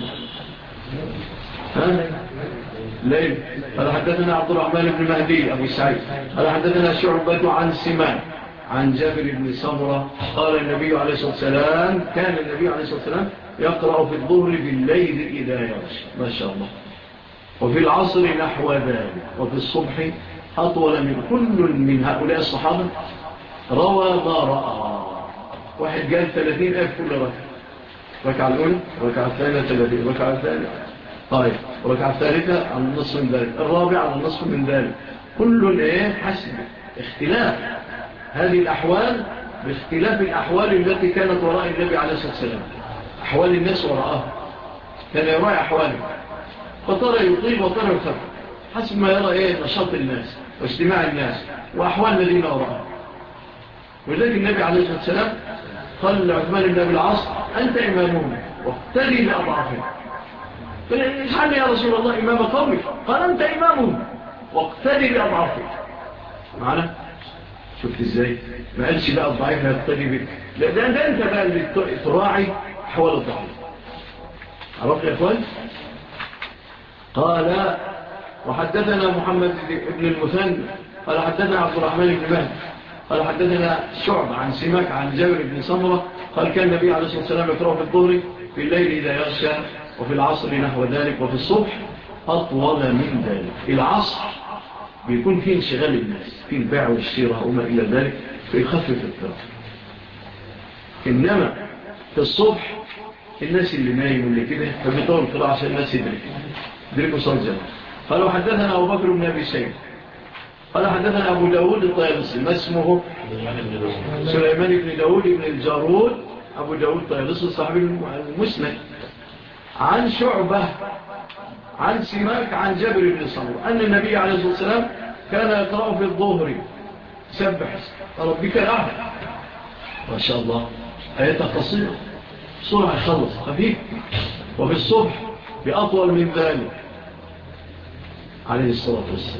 ليل. قال حدثنا عبد الرحمن بن مهدي أبو سعيد قال حدثنا شعبة عن سمان عن جابر بن سمرة قال النبي عليه الصلاة والسلام كان النبي عليه الصلاة والسلام يقرأ في الظهر بالليل إذا يغشى ما شاء الله، وفي العصر نحو ذلك، وفي الصبح أطول من كل من هؤلاء الصحابة روى ما رأى. واحد قال 30 آية كل ركعة الأولى ركعة الثانية 30 ركعة الثانية وركعة الثالثة على النصف من ذلك الرابع على النصف من ذلك كل حسب اختلاف هذه الأحوال باختلاف الأحوال التي كانت وراء النبي عليه الصلاة والسلام. أحوال الناس وراءه كان يرى أحواله فترى يطيب وترى يخف حسب ما يرى نشاط الناس واجتماع الناس وأحوال الذين وراءه. ولذلك النبي عليه الصلاة والسلام قال لعثمان بن أبي العاص أنت إمامهم واقتدي بأضعافهم. اجعلني يا رسول الله إمام قومك. قال أنت إمامهم واقتدي بأضعافهم. معنا شفت إزاي ما قالش بقى الضعيف هيقتدي بك، لا ده أنت بقى اللي تراعي حوال الضعيف. عرفت يا أخوان؟ قال وحدثنا محمد بن المثنى قال حدثنا عبد الرحمن بن مهدي قال حدثنا شعب عن سماك عن جابر بن سمرة قال كان النبي عليه الصلاة والسلام يقرأ في الظهر في الليل إذا يغشى وفي العصر نحو ذلك وفي الصبح أطول من ذلك. العصر بيكون فيه انشغال الناس في البيع والشراء وما إلى ذلك فيخفف القراءة، إنما في الصبح الناس اللي نايم واللي كده فبيطول القراءة عشان الناس يدركوا صلاة الجماعة. قالوا حدثنا أبو بكر بن أبي شيبة قال حدثنا أبو داود الطيالسي ما اسمه سليمان بن داود بن الجارود أبو داود الطيالسي صاحب المسند عن شعبة عن سماك عن جابر بن سمرة أن النبي عليه الصلاة والسلام كان يقرأ في الظهر سبح ربك الأعلى. ما شاء الله آياتها قصيرة بسرعة يخلص خفيف. وفي الصبح بأطول من ذلك عليه الصلاة والسلام.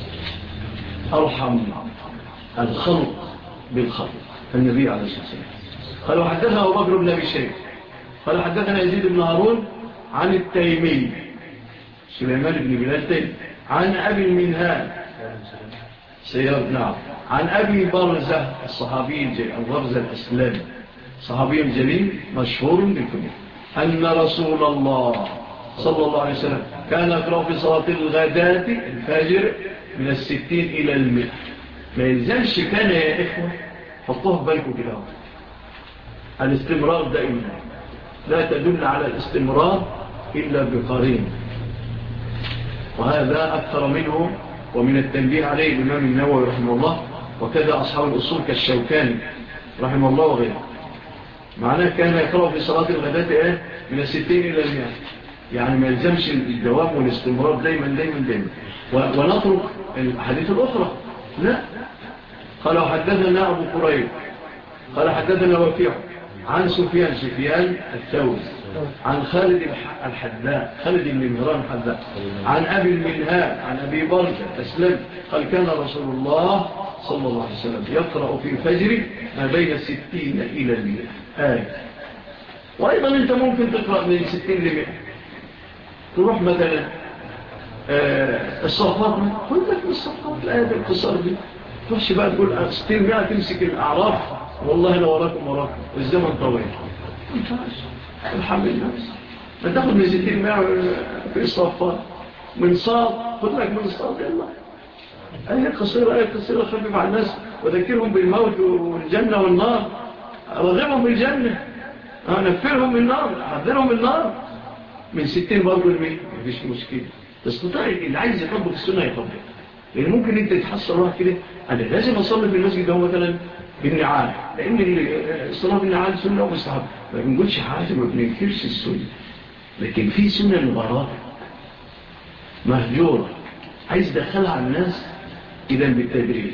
أرحم الخلق بالخلق النبي عليه الصلاة والسلام. قالوا حدثنا أبو بكر بن أبي شيبة قال حدثنا يزيد بن هارون عن التيمي سليمان بن بلال تيمي عن أبي المنهال سيار نعم عن أبي برزة الصحابي البرزة الأسلامي صحابي جليل مشهور بالكنية أن رسول الله صلى الله عليه وسلم كان يقرأ في صلاة الغداة الفجر من 60 إلى 100. ما يلزمش كان يا إخوة حطوه بالكم كده الاستمرار دائما لا تدل على الاستمرار إلا بقرين، وهذا أكثر منه ومن التنبيه عليه الإمام النووي رحمه الله وكذا أصحاب الأصول كالشوكاني رحمه الله وغيره. معناه كان يقرأ في صلاة الغداة من 60 إلى 100، يعني ما يلزمش الدوام والاستمرار دايما دايما دايما. ونترك الحديث الأخرى لا. قالوا حدثنا أبو قريب قال حدثنا وكيع عن سفيان الثوري عن خالد الحذاء خالد بن مهران الحذاء عن أبي المنهال عن أبي برزة أسلم قال كان رسول الله صلى الله عليه وسلم يقرأ في الفجر ما بين 60 إلى 100 آية. وأيضا أنت ممكن تقرأ من 60 ل 100. تروح مثلا الصفات قل لك من الصفات الآية القصار دي تروحش بقى تقول 60 100 تمسك الأعراف والله لو وراكم والزمن طويل الحمد لله. ما تاخد من 60 100 في الصفات من صاد خد لك من صاد يلا آية قصيرة خفيف على الناس وذكرهم بالموت والجنة والنار رغبهم بالجنة نفرهم من النار حذرهم من النار من 60 برضو المية مفيش مشكلة. تستطيع اللي عايز يطبق السنة يطبق، لأن ممكن انت تحصل واحد كده أنا لازم أصلي في المسجد ده مثلا بالنعال لأن الصلاة بالنعال سنة ومستحب. ما بنقولش حاجة ما بننكرش السنة، لكن في سنة المباراة مهجورة عايز دخلها على الناس إذا بالتدريج.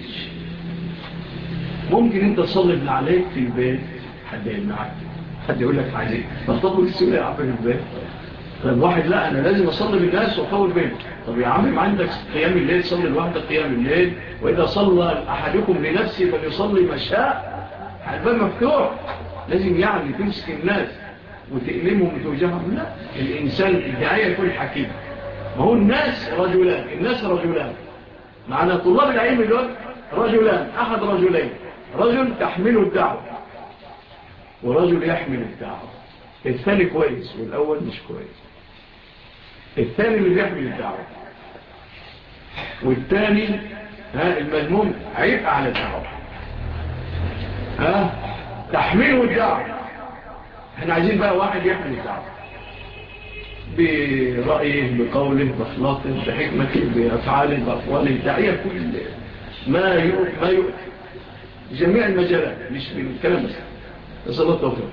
ممكن انت تصلي بالنعالين في البيت حد يمنعك حد يقول لك عايز ايه بطبق السنة يا عم في البيت. طب واحد لا أنا لازم أصلي بالناس وأطول بينه. طب يا عم ما عندك قيام الليل صلي الواحدة قيام الليل وإذا صلى أحدكم لنفسه فليصلي ما شاء. الباب مفتوح لازم يعني تمسك الناس وتألمهم وتوجههم. لا الإنسان الداعية يكون حكيم. ما هو الناس رجلان معنا طلاب العلم دول رجلان أحد رجلين رجل تحمله الدعوة ورجل يحمل الدعوة. الثاني كويس والأول مش كويس. الثاني اللي بيحمل الدعوة والثاني المذموم عيب على الدعوة تحميله الدعوة. احنا عايزين بقى واحد يحمل الدعوة برأيه بقوله بأخلاقه بحكمته بأفعاله بأقواله الداعية كل ما يؤتي جميع المجالات مش بالكلام بس. نسأل الله التوفيق.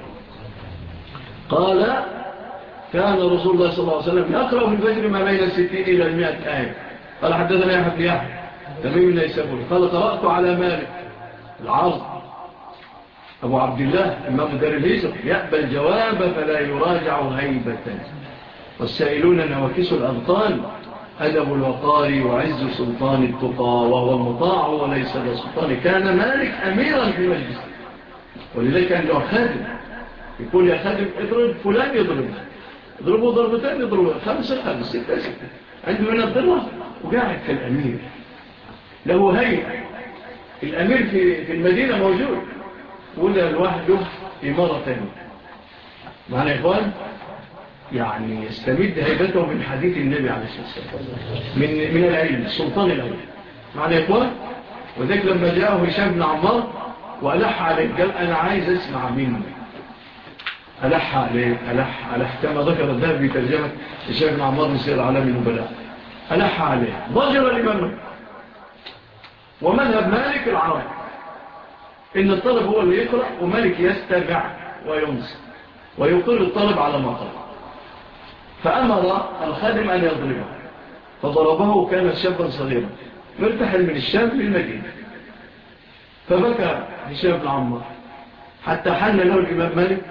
قال كان رسول الله صلى الله عليه وسلم يقرأ في الفجر ما بين 60 إلى 100 آية. قال حدثنا يحيى بن يحيى تميم النيسابوري قال قرأت على مالك العرض أبو عبد الله إمام دار الهجرة يأبى الجواب فلا يراجع هيبة والسائلون نواكس الأبطال أدب الوقار وعز سلطان التقى وهو المطاع وليس السلطان. كان مالك أميرا في مجلس ولذلك عنده خادم يقول يا خادم اضرب فلان اضربه ضربتين اضربه 5 6 عنده من الضربة وقاعد كالأمير له هيئة. الأمير في المدينة موجود ولا الواحد له إمارة ثانية. معنى يا إخوان يعني يستمد هيبته من حديث النبي عليه الصلاة والسلام من العلم السلطان العلم. معنى يا إخوان وذلك لما جاءه هشام بن عمار وألح عليه قال أنا عايز أسمع منه. ألح عليه ألح كما ذكر الذهب في ترجمة هشام بن عمار سير علام النبلاء. ألح عليه ضجر الإمام ومذهب مالك العرب إن الطالب هو اللي يقرأ ومالك يستمع وينصت ويقر الطالب على ما قرأ. فأمر الخادم أن يضربه، فضربه كان شابا صغيرا مرتحل من الشام للمدينة. فبكى هشام بن عمار حتى حن له الإمام مالك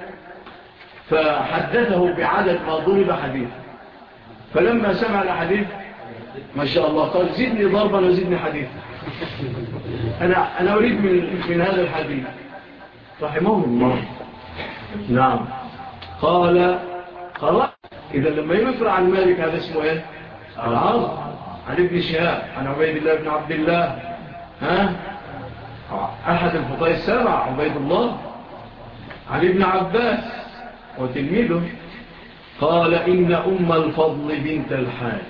فحدثه بعدد ما ضرب حديث. فلما سمع الحديث ما شاء الله قال زدني ضربا وزدني حديث. أنا أريد من هذا الحديث رحمه الله. نعم. قال خلاص إذا لما يفرع عن مالك هذا اسمه إيه؟ العرض عن ابن شهاب عن عبيد الله بن عبد الله أحد الفقهاء السبع عبيد الله عن ابن عباس وتلميذه قال إن أم الفضل بنت الحارث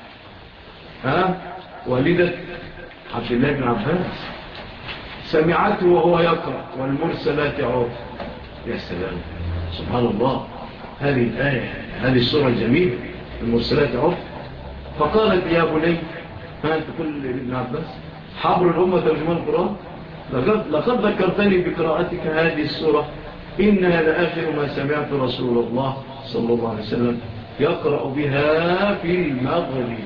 والدة عبد الله بن عباس سمعته وهو يقرأ والمرسلات عرف. يا سلام سبحان الله، هذه الآية هذه السورة الجميلة المرسلات عرف. فقالت يا بني تقول ابن عباس حبر الأمة ترجمان القرآن لقد ذكرتني بقراءتك هذه السورة إنها لآخر ما سمعت رسول الله صلى الله عليه وسلم يقرأ بها في المغرب.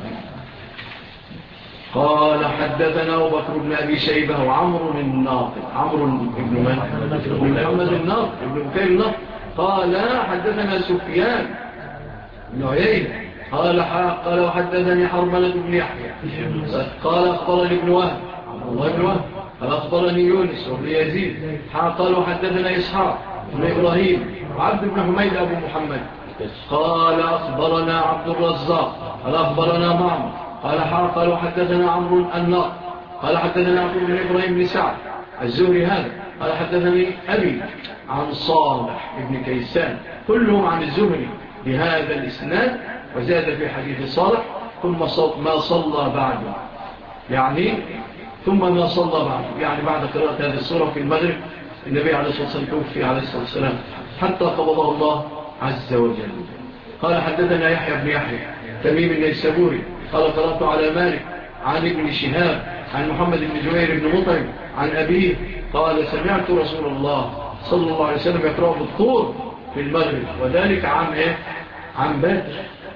قال حدثنا أبو بكر بن أبي شيبة وعمر الناقد عمرو بن محمد الناقد ابن بكير الناقد قال حدثنا سفيان بن عيينة قال وحدثني حرملة بن يحيى قال أخبرني ابن وهب الله بن وهب قال أخبرني يونس وابن يزيد قال وحدثنا إسحاق بن إبراهيم وعبد بن حميد أبو محمد قال أخبرنا عبد الرزاق قال أخبرنا معمر قال وحدثنا عمرو الناقد قال حدثنا عبد بن إبراهيم بن سعد الزهري هذا قال حدثني أبي عن صالح بن كيسان كلهم عن الزهري بهذا الإسناد. وزاد في حديث صالح ثم ما صلى بعده يعني ثم ما صلى بعده يعني بعد قراءة هذه السورة في المغرب النبي عليه الصلاة والسلام توفي عليه الصلاة والسلام حتى قبضه الله عز وجل. قال حدثنا يحيى بن يحيى تميم النيسابوري قال قرأت على مالك عن ابن شهاب عن محمد بن جبير بن مطعم عن أبيه قال سمعت رسول الله صلى الله عليه وسلم يقرأ بالطور في المغرب وذلك عن بدر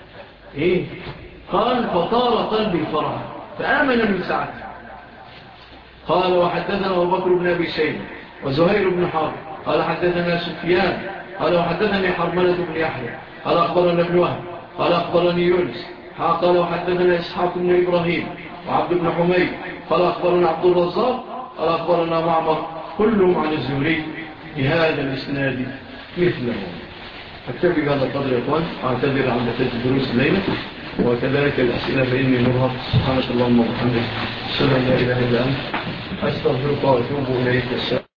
قال فطار قلبي فرحا فآمن من ساعته. قال وحدثنا أبو بكر بن أبي شيبة وزهير بن حرب قال حدثنا سفيان قال وحدثني حرملة بن يحيى قال أخبرنا ابن وهب قال أخبرني يونس قال وحدثنا إسحاق بن إبراهيم وعبد بن حميد قال أخبرنا عبد الرزاق قال أخبرنا معمر كلهم عن الزهري بهذا الإسناد مثله. أكتفي بهذا القدر يا إخوان أعتذر عن نتائج الدروس الليلة وكذلك الأسئلة فإني مرهق. سبحانك اللهم وبحمدك أشهد أن لا إله إلا أنت أستغفرك وأتوب إليك.